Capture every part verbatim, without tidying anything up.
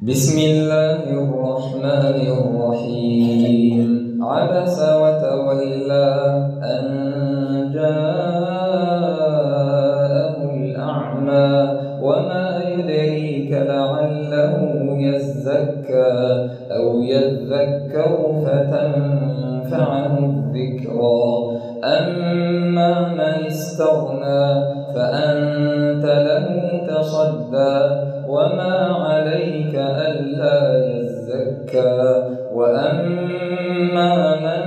بسم الله الرحمن الرحيم. عبس وتولى أن جاءه الأعمى وما يدريك لعله يزكى أو يذكر فتنفعه الذكرى. أما من استغنى فأنت له تصدى وما عليك ألا يزكى. وأما من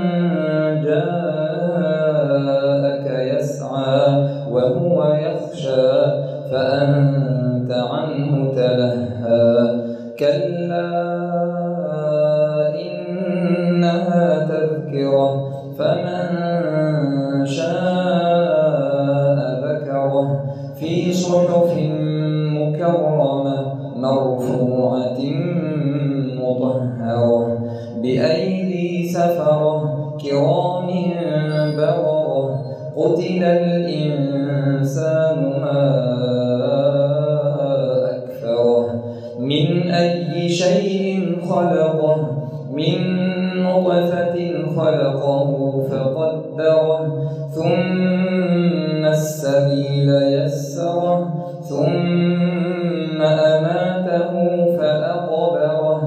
جاءك يسعى وهو يخشى فأنت عنه تلهى. كلا إنها تذكرة فمن شاء ذكره في صحف مكرمة مرفوعة مطهرة بأيدي سفرة كرام بررة. قتل الإنسان ما أكفره من أي شيء خلقه من نطفة خلقه فقدره ثم السبيل يسره ثم أماته فأقبره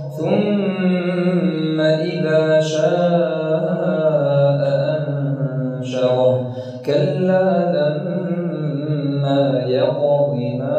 ثم إذا شاء أنشره. كلا لما يقض ما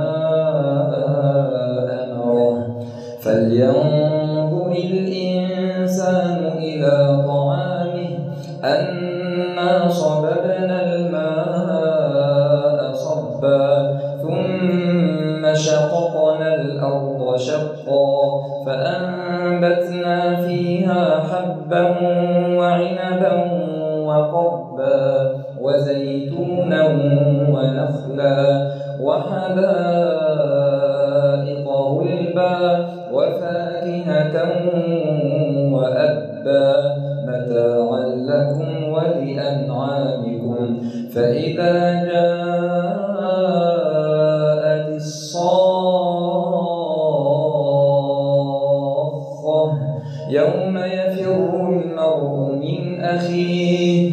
أمره. فلينظر الإنسان إلى طعامه أنا صببنا الماء صبا ثم شققنا الأرض شقا فأنبتنا فيها حبا وعنبا وقبا وزيتونا ونخلا وحدائق غلبا وفاكهة وأبا متاعا لكم ولأنعامكم. فإذا جاءت الصاخة يوم يفر المرء من أخيه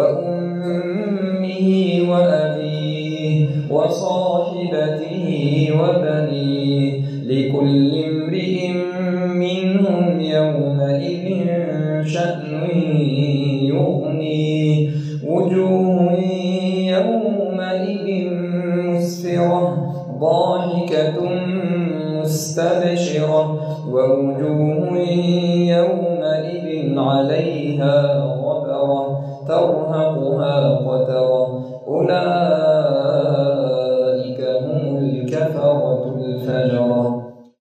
وأمه وأبيه وصاحبته وبنيه لكل امرئ منهم يومئذ شأن يغنيه. وجوه يومئذ مسفرة ضاحكة مستبشرة ووجوه يومئذ عليها غبرة ترهقها قترة. أولئك